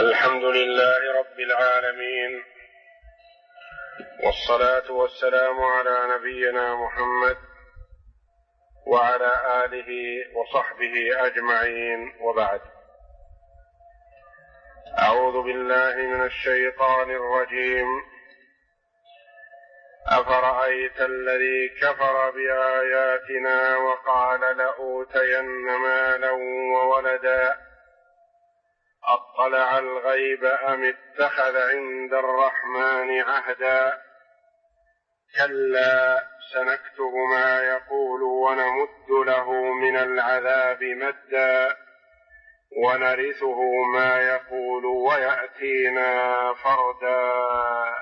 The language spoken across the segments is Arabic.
الحمد لله رب العالمين، والصلاة والسلام على نبينا محمد وعلى آله وصحبه أجمعين، وبعد. أعوذ بالله من الشيطان الرجيم. أفرأيت الذي كفر بآياتنا وقال لأوتين مالا وولدا أطلع الغيب أم اتخذ عند الرحمن عهدا كلا سنكتب ما يقول ونمد له من العذاب مدا ونرثه ما يقول ويأتينا فردا.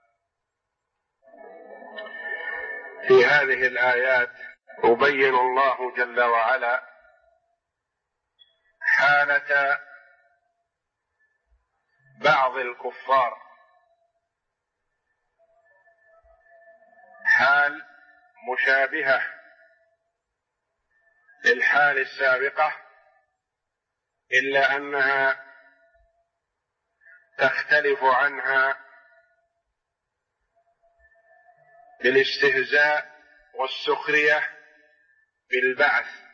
في هذه الآيات يبين الله جل وعلا حالة بعض الكفار، حال مشابهة للحال السابقة، إلا أنها تختلف عنها بالاستهزاء والسخرية بالبعث.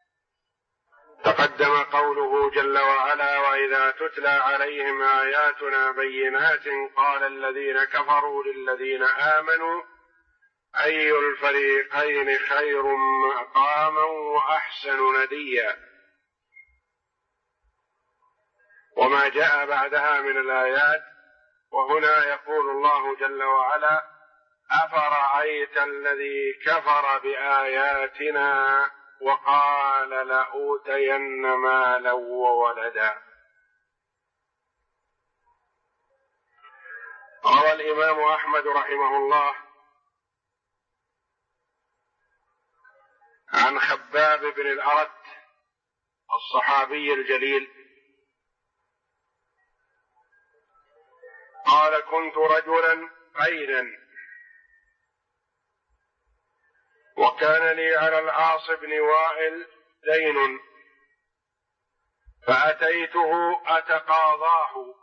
تقدم قوله جل وعلا: وإذا تتلى عليهم آياتنا بينات قال الذين كفروا للذين آمنوا أي الفريقين خير مقاما وأحسن نديا. وما جاء بعدها من الآيات، وهنا يقول الله جل وعلا: أفرأيت الذي كفر بآياتنا وقال لأوتين مالا وولدا. روى الإمام أحمد رحمه الله عن خباب بن الأرت الصحابي الجليل قال: كنت رجلا قينا، وكان لي على العاص بن وائل دين، فأتيته أتقاضاه،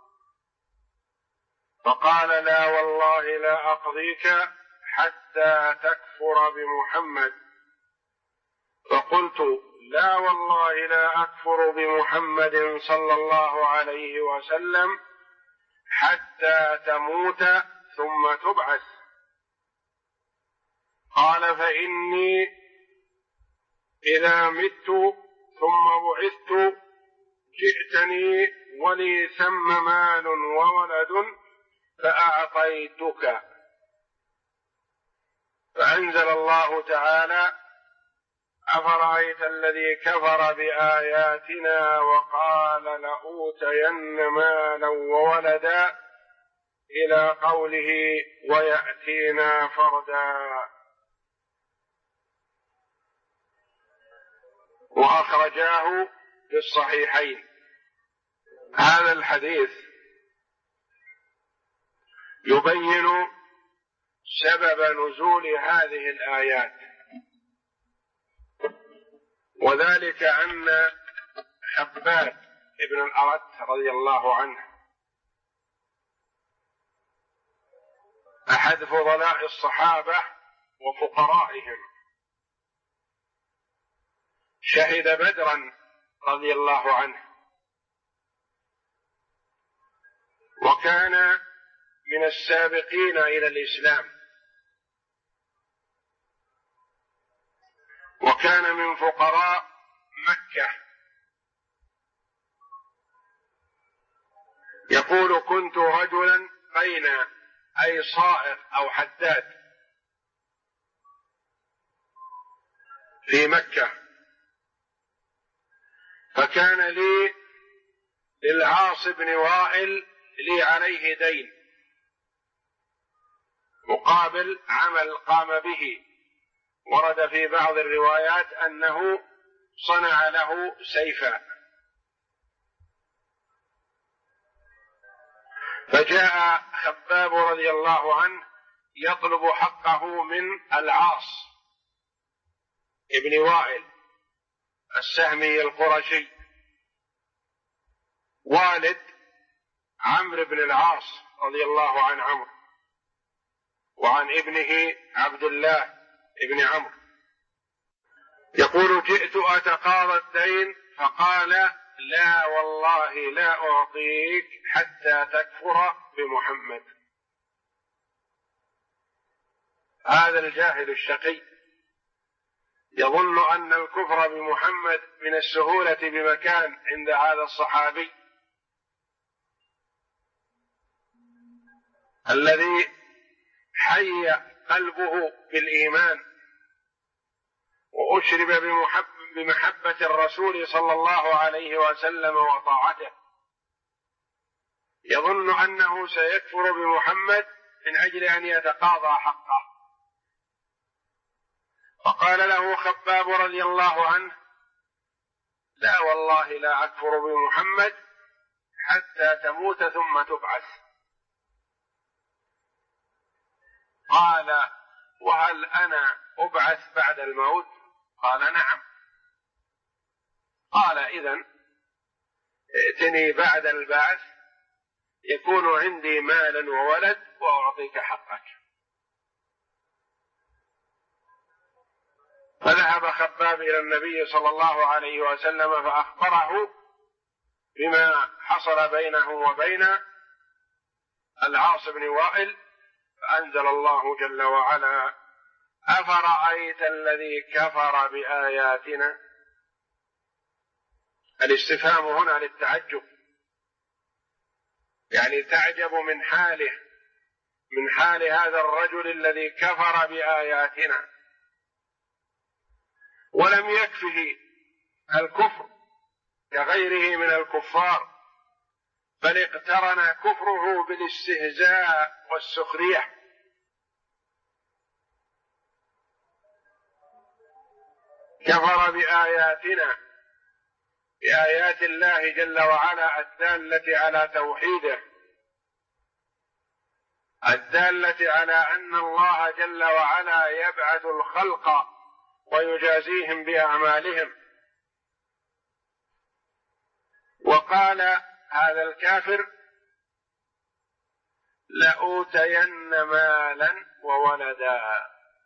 فقال: لا والله لا أقضيك حتى تكفر بمحمد. فقلت: لا والله لا أكفر بمحمد صلى الله عليه وسلم حتى تموت ثم تبعث. قال: فإني إذا مت ثم بعثت جئتني ولي ثم مال وولد فأعطيتك. فأنزل الله تعالى: أفرأيت الذي كفر بآياتنا وقال لأوتين مالا وولدا إلى قوله ويأتينا فردا. وأخرجاه في الصحيحين. هذا الحديث يبين سبب نزول هذه الآيات، وذلك أن خباب بن الأرت رضي الله عنه أحد فضلاء الصحابة وفقرائهم، شهد بدرا رضي الله عنه، وكان من السابقين إلى الإسلام، وكان من فقراء مكة. يقول: كنت رجلا قينا، أي صائغ أو حداد في مكة، فكان لي للعاص بن وائل لي عليه دين مقابل عمل قام به. ورد في بعض الروايات أنه صنع له سيفا. فجاء خباب رضي الله عنه يطلب حقه من العاص ابن وائل السهمي القرشي، والد عمرو بن العاص رضي الله عن عمرو وعن ابنه عبد الله بن عمرو يقول: جئت أتقاضى الدين فقال: لا والله لا أعطيك حتى تكفر بمحمد. هذا الجاهل الشقي يظن أن الكفر بمحمد من السهولة بمكان عند هذا الصحابي الذي حي قلبه بالإيمان وأشرب بمحبة الرسول صلى الله عليه وسلم وطاعته، يظن أنه سيكفر بمحمد من أجل أن يتقاضى حقه. فقال له خباب رضي الله عنه: لا والله لا أكفر بمحمد حتى تموت ثم تبعث. قال: وهل أنا أبعث بعد الموت؟ قال: نعم. قال: إذن ائتني بعد البعث يكون عندي مال وولد وأعطيك حقك. فذهب خباب إلى النبي صلى الله عليه وسلم فأخبره بما حصل بينه وبين العاص بن وائل، فأنزل الله جل وعلا: أفرأيت الذي كفر بآياتنا. الاستفهام هنا للتعجب، يعني تعجب من حاله، من حال هذا الرجل الذي كفر بآياتنا. ولم يكفه الكفر كغيره من الكفار، بل اقترن كفره بالاستهزاء والسخرية. كفر بآياتنا، بآيات الله جل وعلا الدالة على توحيده، الدالة على أن الله جل وعلا يبعث الخلق ويجازيهم بأعمالهم. وقال هذا الكافر: لأوتين مالا وولدا.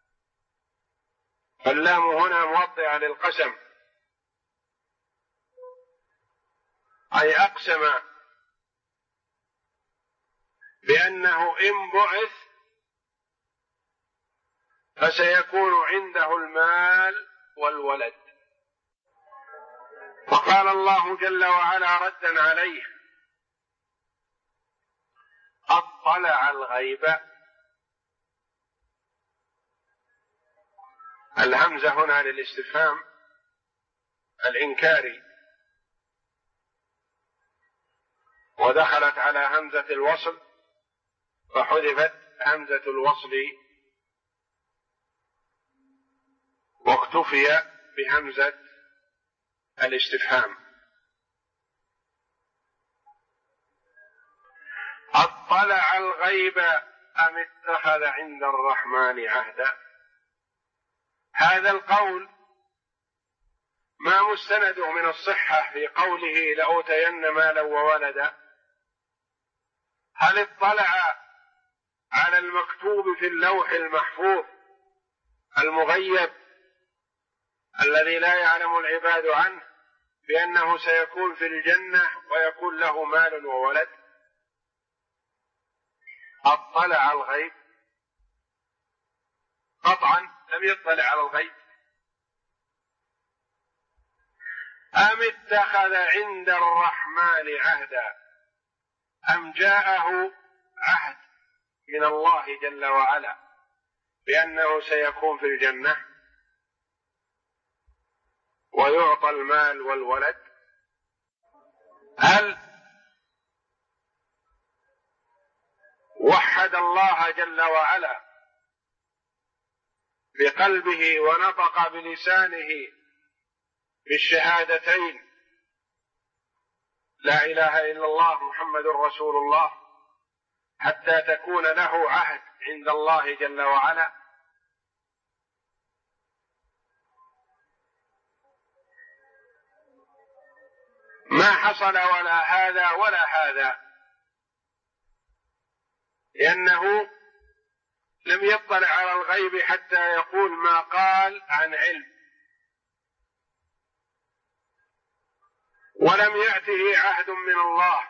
فاللام هنا موضعة للقسم، أي أقسم بأنه إن بعث فسيكون عنده المال والولد. فقال الله جل وعلا ردا عليه: أطلع الغيب. الهمزة هنا للاستفهام الإنكاري، ودخلت على همزة الوصل فحذفت همزة الوصل واكتفي بهمزة الاستفهام. أطلع الغيب أم اتخذ عند الرحمن عهدا. هذا القول ما مستنده من الصحة في قوله لأوتين مالا وولدا. هل اطلع على المكتوب في اللوح المحفوظ المغيب الذي لا يعلم العباد عنه بأنه سيكون في الجنة ويكون له مال وولد؟ اطلع الغيب؟ قطعا لم يطلع على الغيب. أم اتخذ عند الرحمن عهدا، أم جاءه عهد من الله جل وعلا بأنه سيكون في الجنة ويعطى المال والولد؟ هل وحد الله جل وعلا بقلبه ونطق بلسانه بالشهادتين لا إله إلا الله محمد رسول الله حتى تكون له عهد عند الله جل وعلا؟ ما حصل ولا هذا ولا هذا، لأنه لم يطلع على الغيب حتى يقول ما قال عن علم، ولم يأته عهد من الله،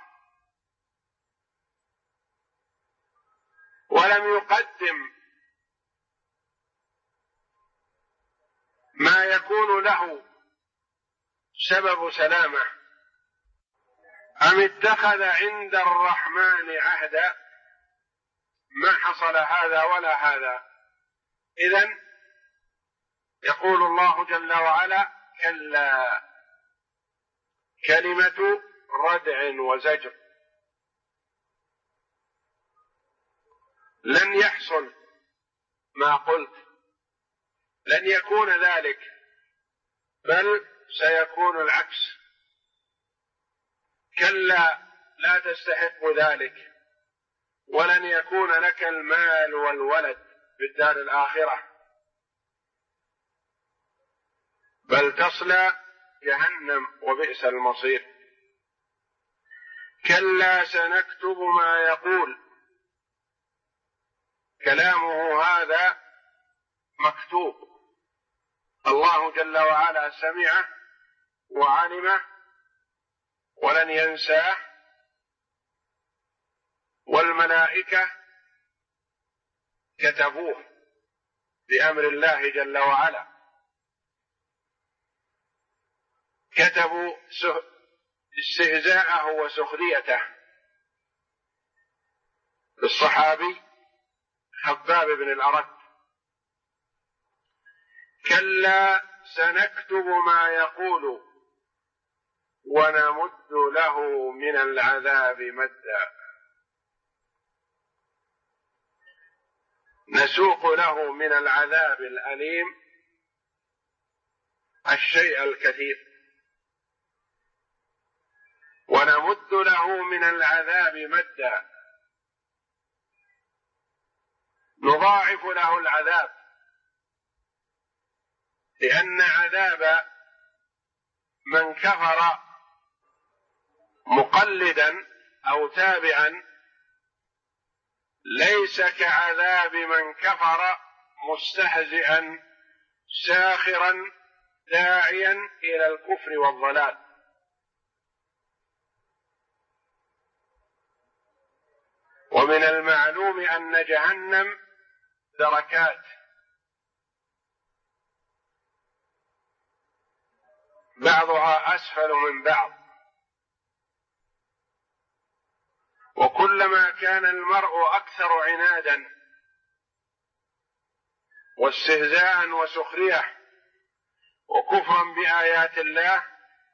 ولم يقدم ما يكون له سبب سلامه. أم اتخذ عند الرحمن عهدا؟ ما حصل هذا ولا هذا. إذن يقول الله جل وعلا: كلا، كلمة ردع وزجر، لن يحصل ما قلت، لن يكون ذلك، بل سيكون العكس. كلا، لا تستحق ذلك، ولن يكون لك المال والولد في الدار الآخرة، بل تصلى جهنم وبئس المصير. كلا سنكتب ما يقول، كلامه هذا مكتوب، الله جل وعلا سمعه وعلمه ولن ينساه، والملائكة كتبوه بأمر الله جل وعلا، كتبوا استهزاءه وسخريته بالصحابي خباب بن الأرت. كلا سنكتب ما يقول ونمد له من العذاب مدا، نسوق له من العذاب الأليم الشيء الكثير، ونمد له من العذاب مدا، نضاعف له العذاب، لأن عذاب من كفر مقلدا أو تابعا ليس كعذاب من كفر مستهزئا ساخرا داعيا إلى الكفر والضلال. ومن المعلوم أن جهنم دركات، بعضها أسفل من بعض، وكلما كان المرء أكثر عنادا واستهزاء وسخرية وكفرا بآيات الله،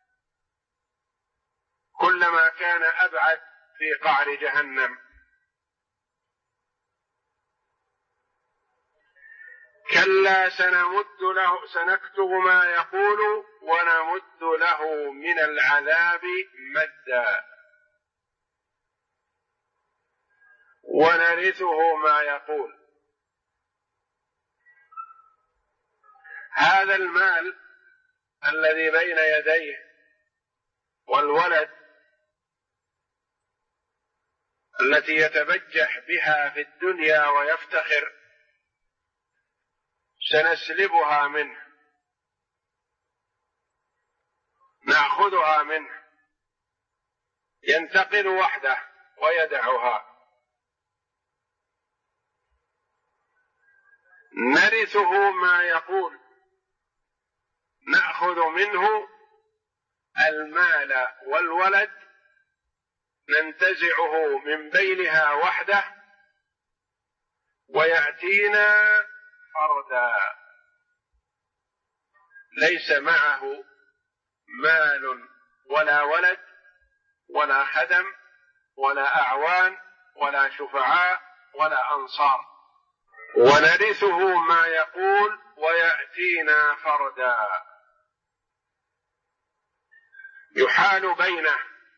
كلما كان أبعد في قعر جهنم. كلا سنكتب ما يقول ونمد له من العذاب مدا، ونرثه ما يقول. هذا المال الذي بين يديه والولد التي يتبجح بها في الدنيا ويفتخر، سنسلبها منه، نأخذها منه، ينتقل وحده ويدعها. نرثه ما يقول، نأخذ منه المال والولد، ننتزعه من بينها وحده ويأتينا فردا، ليس معه مال ولا ولد ولا خدم ولا أعوان ولا شفعاء ولا أنصار. ونرثه ما يقول ويأتينا فردا، يحال بينه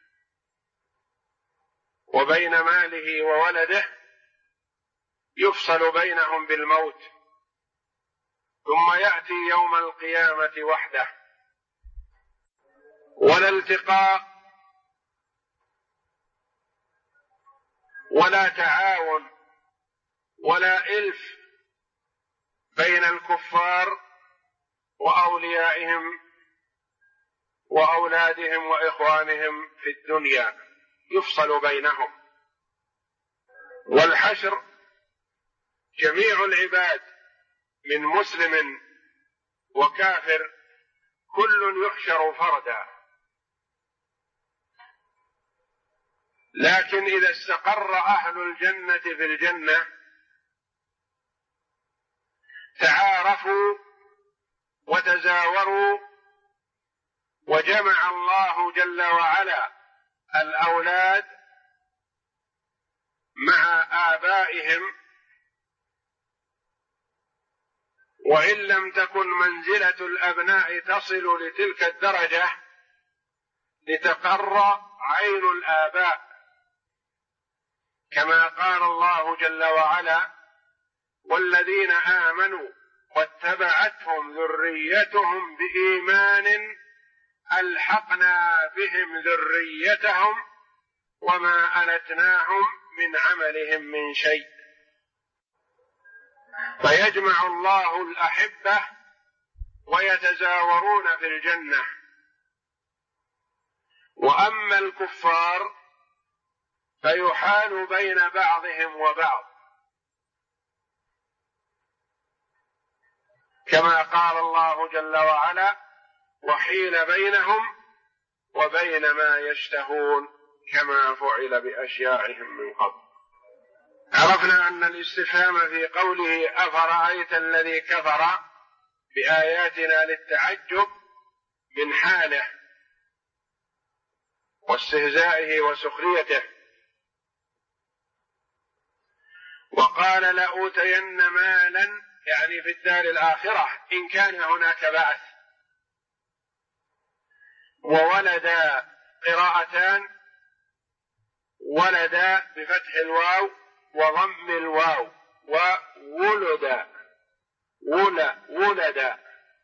وبين ماله وولده، يفصل بينهم بالموت، ثم يأتي يوم القيامة وحده، ولا التقاء ولا تعاون ولا إلف بين الكفار وأوليائهم وأولادهم وإخوانهم في الدنيا، يفصل بينهم. والحشر جميع العباد من مسلم وكافر كل يحشر فردا، لكن إذا استقر أهل الجنة في الجنة تعارفوا وتزاوروا، وجمع الله جل وعلا الأولاد مع آبائهم، وإن لم تكن منزلة الأبناء تصل لتلك الدرجة لتقر عين الآباء، كما قال الله جل وعلا: والذين آمنوا واتبعتهم ذريتهم بإيمان ألحقنا بهم ذريتهم وما ألتناهم من عملهم من شيء. فيجمع الله الأحبة ويتزاورون في الجنة. وأما الكفار فيحال بين بعضهم وبعض، كما قال الله جل وعلا: وحيل بينهم وبين ما يشتهون كما فعل بأشياعهم من قبل. عرفنا أن الاستفهام في قوله أفرأيت الذي كفر بآياتنا للتعجب من حاله واستهزائه وسخريته. وقال لأوتين مالا، يعني في الدار الآخرة إن كان هناك بعث. وولد قراءتان: ولد بفتح الواو وضم الواو، وولد ولد،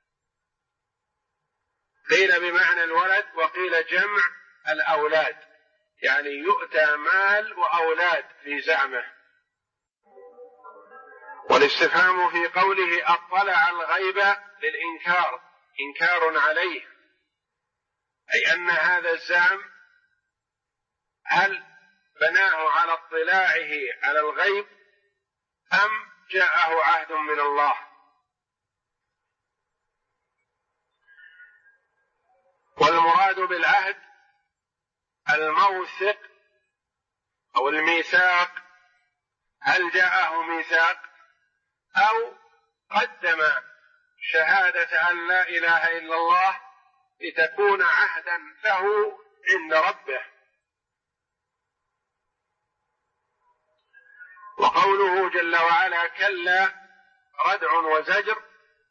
قيل بمعنى الولد وقيل جمع الأولاد، يعني يؤتى مال وأولاد في زعمه. والاستفهام في قوله أطلع الغيب للإنكار، إنكار عليه، أي أن هذا الزعم هل بناه على اطلاعه على الغيب أم جاءه عهد من الله؟ والمراد بالعهد الموثق أو الميثاق، هل جاءه ميثاق أو قدم شهادة أن لا إله إلا الله لتكون عهدا له عند ربه. وقوله جل وعلا كلا ردع وزجر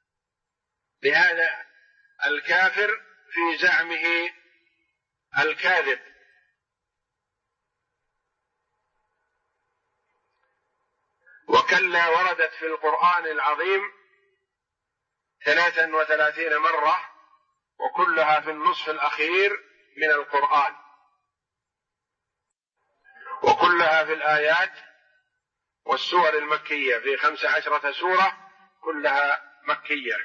لهذا الكافر في زعمه الكاذب. وكلا وردت في القرآن العظيم 33 مرة، وكلها في النصف الأخير من القرآن، وكلها في الآيات والسور المكية، في 15 سورة كلها مكية.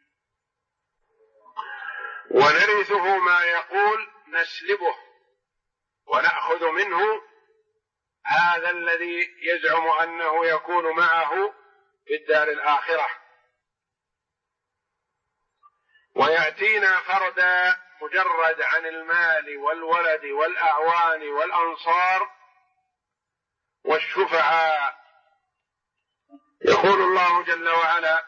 ونرثه ما يقول نسلبه ونأخذ منه، هذا الذي يزعم أنه يكون معه في الدار الآخرة. ويأتينا فردا مجرد عن المال والولد والأعوان والأنصار والشفعاء. يقول الله جل وعلا: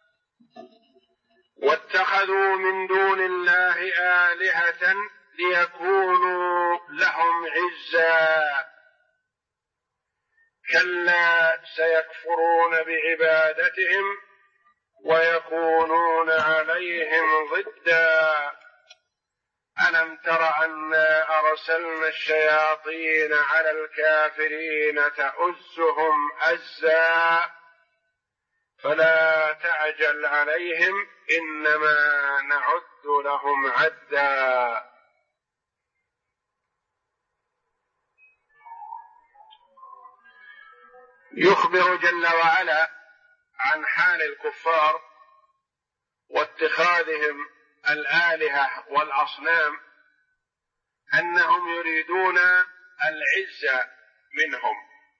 واتخذوا من دون الله آلهة ليكونوا لهم عزا كلا سيكفرون بعبادتهم ويكونون عليهم ضدا ألم تر أنا أرسلنا الشياطين على الكافرين تؤزهم أزا فلا تعجل عليهم إنما نعد لهم عدا. يخبر جل وعلا عن حال الكفار واتخاذهم الآلهة والأصنام، أنهم يريدون العزة منهم،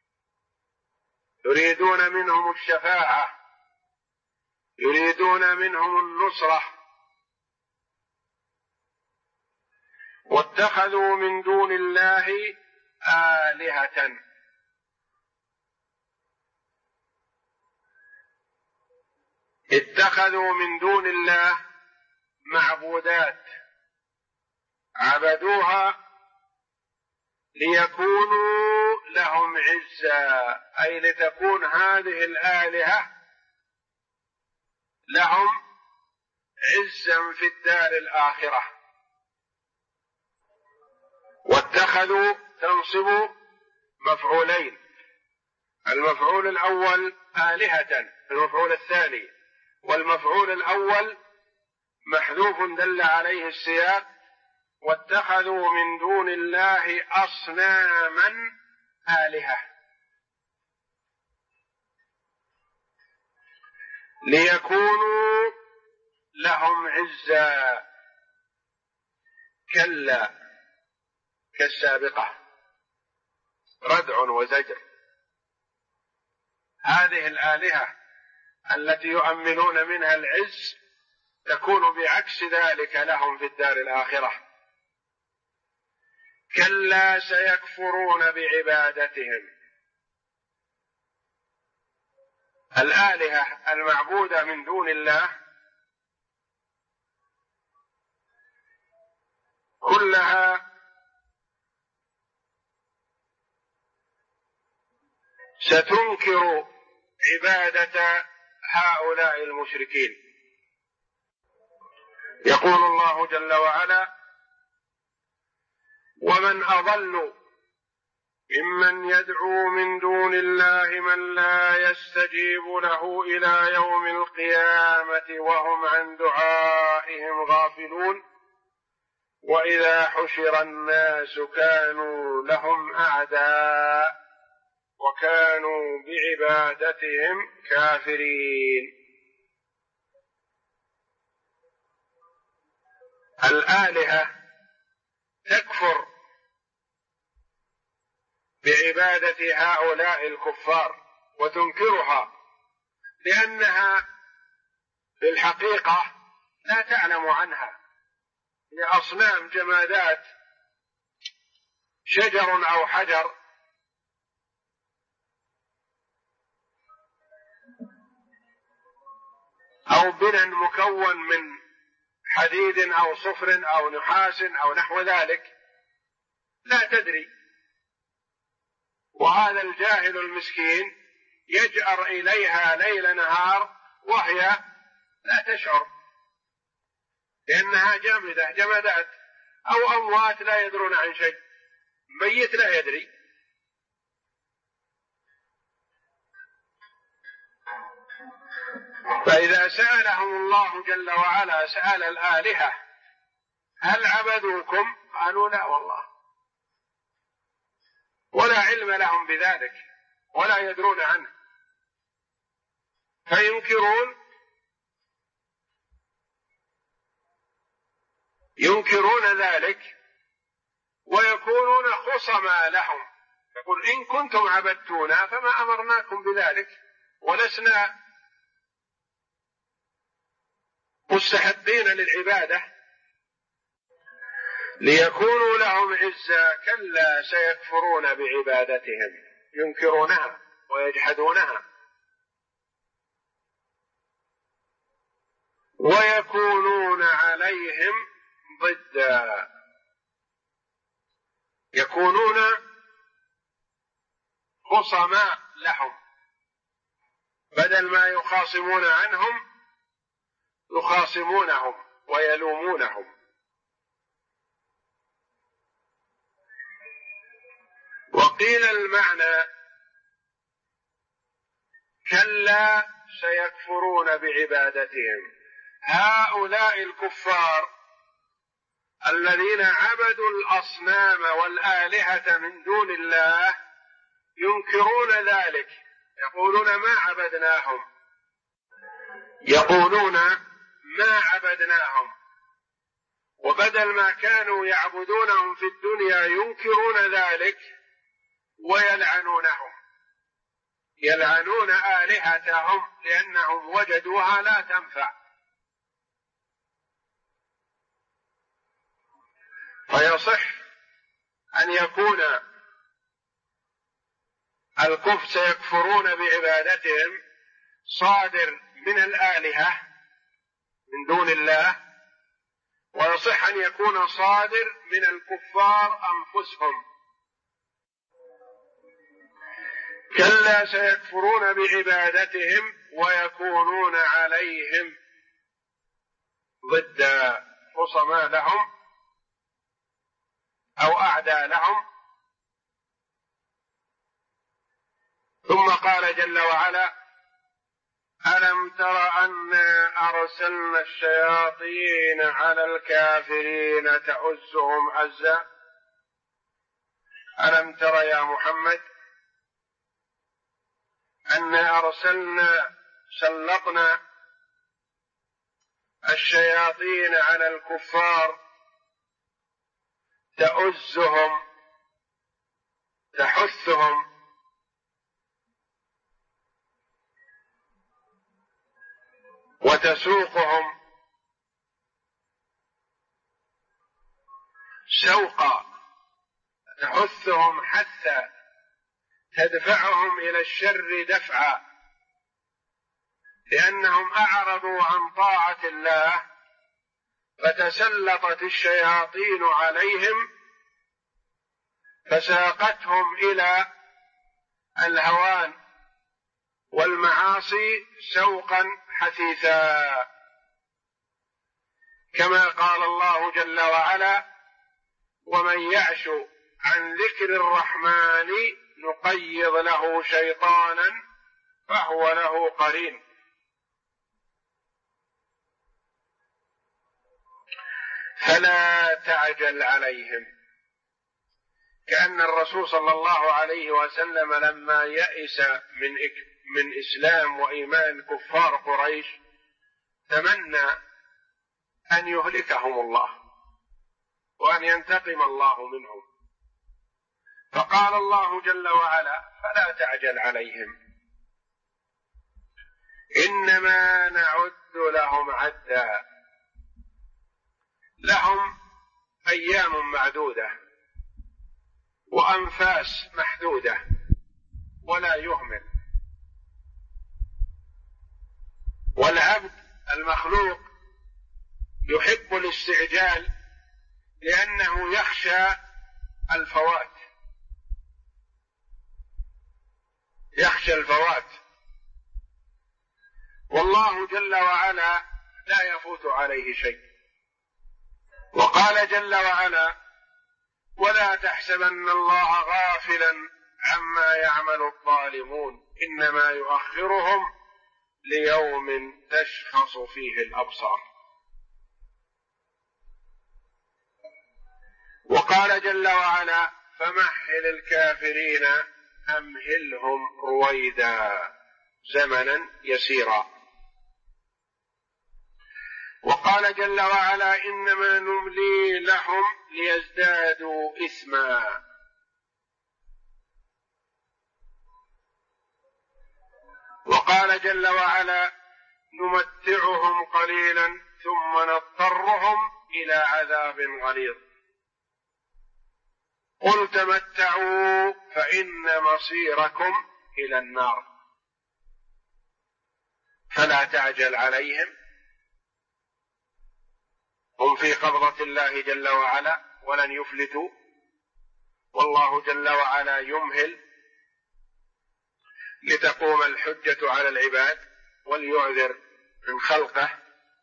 يريدون منهم الشفاعة، يريدون منهم النصرة، واتخذوا من دون الله آلهة. اتخذوا من دون الله معبودات عبدوها ليكونوا لهم عزا، أي لتكون هذه الآلهة لهم عزا في الدار الآخرة. واتخذوا تنصب مفعولين، المفعول الأول آلهة، المفعول الثاني، والمفعول الأول محذوف دل عليه السياق، واتخذوا من دون الله أصناما آلهة ليكونوا لهم عزا. كلا كالسابقة، ردع وزجر. هذه الآلهة التي يؤملون منها العز تكون بعكس ذلك لهم في الدار الآخرة. كلا سيكفرون بعبادتهم. الآلهة المعبودة من دون الله كلها ستنكر عبادة هؤلاء المشركين. يقول الله جل وعلا: ومن أضل ممن يدعو من دون الله من لا يستجيب له إلى يوم القيامة وهم عن دعائهم غافلون وإذا حشر الناس كانوا لهم أعداء وكانوا بعبادتهم كافرين. الآلهة تكفر بعبادة هؤلاء الكفار وتنكرها، لأنها في الحقيقة لا تعلم عنها، هي أصنام جمادات، شجر أو حجر، أو بنى مكون من حديد أو صفر أو نحاس أو نحو ذلك، لا تدري. وهذا الجاهل المسكين يجأر إليها ليل نهار وهي لا تشعر، لأنها جامدة، جمادات أو أموات لا يدرون عن شيء، ميت لا يدري. فإذا سألهم الله جل وعلا سأل الآلهة: هل عبدوكم؟ قالوا: لا والله، ولا علم لهم بذلك ولا يدرون عنه، ينكرون ذلك ويكونون خصما لهم. يقول: إن كنتم عبدتونا فما أمرناكم بذلك ولسنا مستحقين للعبادة ليكونوا لهم عزا. كلا سيكفرون بعبادتهم، ينكرونها ويجحدونها، ويكونون عليهم ضدا، يكونون خصماء لهم، بدل ما يخاصمون عنهم يخاصمونهم ويلومونهم. وقيل المعنى: كلا سيكفرون بعبادتهم. هؤلاء الكفار الذين عبدوا الأصنام والآلهة من دون الله ينكرون ذلك يقولون ما عبدناهم، وبدل ما كانوا يعبدونهم في الدنيا ينكرون ذلك ويلعنونهم، يلعنون آلهتهم لأنهم وجدوها لا تنفع. فيصح أن يكون الكفر سيكفرون بعبادتهم صادر من الآلهة من دون الله، ويصح أن يكون صادر من الكفار أنفسهم. كلا سيكفرون بعبادتهم ويكونون عليهم ضد خصما لهم أو أعداء لهم. ثم قال جل وعلا: ألم تر أنا أرسلنا الشياطين على الكافرين تؤزهم عزا. ألم تر يا محمد أنا سلطنا الشياطين على الكفار تؤزهم تحثهم وتسوقهم سوقا، تحثهم حتى تدفعهم إلى الشر دفعا، لأنهم أعرضوا عن طاعة الله فتسلطت الشياطين عليهم فساقتهم إلى الهوان والمعاصي سوقا حثيثا، كما قال الله جل وعلا: ومن يعش عن ذكر الرحمن نقيض له شيطانا فهو له قرين. فلا تعجل عليهم، كأن الرسول صلى الله عليه وسلم لما يئس من إسلام وإيمان كفار قريش تمنى أن يهلكهم الله وأن ينتقم الله منهم، فقال الله جل وعلا: فلا تعجل عليهم إنما نعد لهم عدا. لهم أيام معدودة وأنفاس محدودة ولا يهمل. والعبد المخلوق يحب الاستعجال لأنه يخشى الفوات، يخشى الفوات، والله جل وعلا لا يفوت عليه شيء. وقال جل وعلا: ولا تحسبن الله غافلا عما يعمل الظالمون إنما يؤخرهم ليوم تشخص فيه الأبصار. وقال جل وعلا: فمهل الكافرين أمهلهم رويدا زمنا يسيرا. وقال جل وعلا: إنما نملي لهم ليزدادوا إثما. وقال جل وعلا: نمتعهم قليلا ثم نضطرهم إلى عذاب غليظ. قل تمتعوا فإن مصيركم إلى النار. فلا تعجل عليهم، هم في قبضة الله جل وعلا ولن يفلتوا، والله جل وعلا يمهل لتقوم الحجة على العباد وليعذر من خلقه.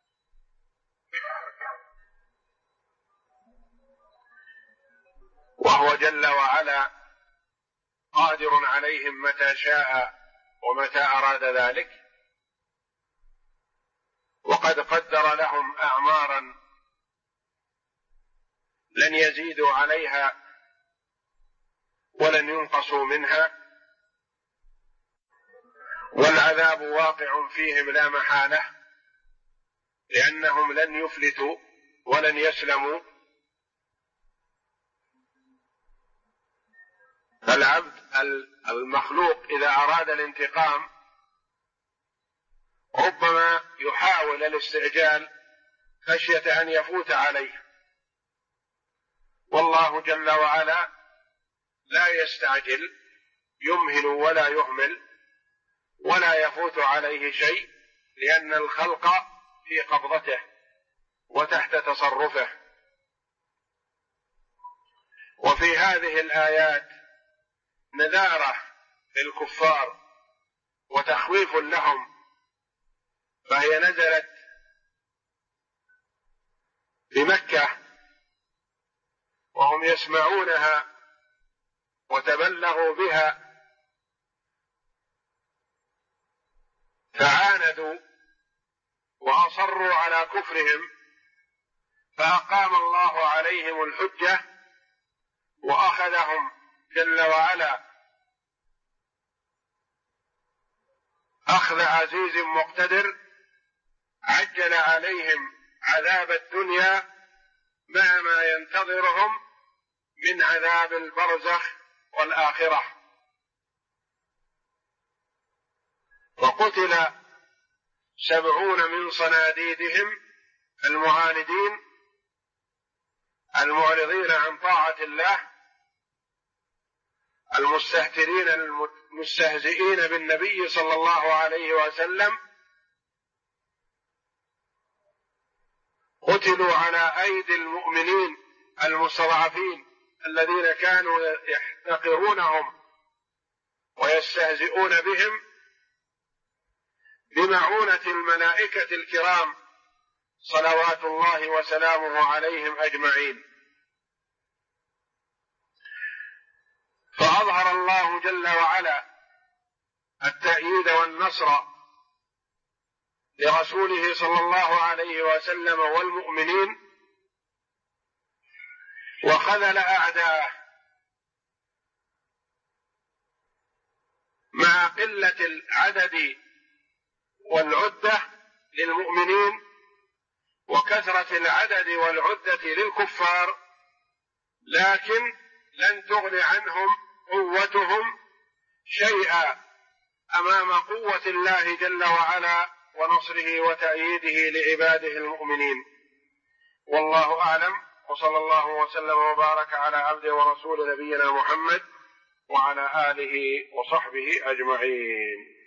وهو جل وعلا قادر عليهم متى شاء ومتى أراد ذلك، وقد قدر لهم أعمارا لن يزيدوا عليها ولن ينقصوا منها. والعذاب واقع فيهم لا محالة، لأنهم لن يفلتوا ولن يسلموا. فالعبد المخلوق إذا أراد الانتقام ربما يحاول الاستعجال خشية أن يفوت عليه، والله جل وعلا لا يستعجل، يمهل ولا يهمل ولا يفوت عليه شيء، لأن الخلق في قبضته وتحت تصرفه. وفي هذه الآيات نذارة للكفار وتخويف لهم، فهي نزلت بمكة وهم يسمعونها وتبلغوا بها فعاندوا وأصروا على كفرهم، فأقام الله عليهم الحجة وأخذهم جل وعلا أخذ عزيز مقتدر، عجل عليهم عذاب الدنيا مع ما ينتظرهم من عذاب البرزخ والآخرة. وقتل 70 من صناديدهم المعاندين المعرضين عن طاعة الله المستهترين المستهزئين بالنبي صلى الله عليه وسلم، قتلوا على أيدي المؤمنين المستضعفين الذين كانوا يحتقرونهم ويستهزئون بهم بمعونة الملائكة الكرام صلوات الله وسلامه عليهم أجمعين. فأظهر الله جل وعلا التأييد والنصر لرسوله صلى الله عليه وسلم والمؤمنين، وخذل أعداءه مع قلة العدد والعدة للمؤمنين وكثرة العدد والعدة للكفار، لكن لن تغن عنهم قوتهم شيئا أمام قوة الله جل وعلا ونصره وتأييده لعباده المؤمنين. والله أعلم، وصلى الله وسلم وبارك على عبده ورسول نبينا محمد وعلى آله وصحبه أجمعين.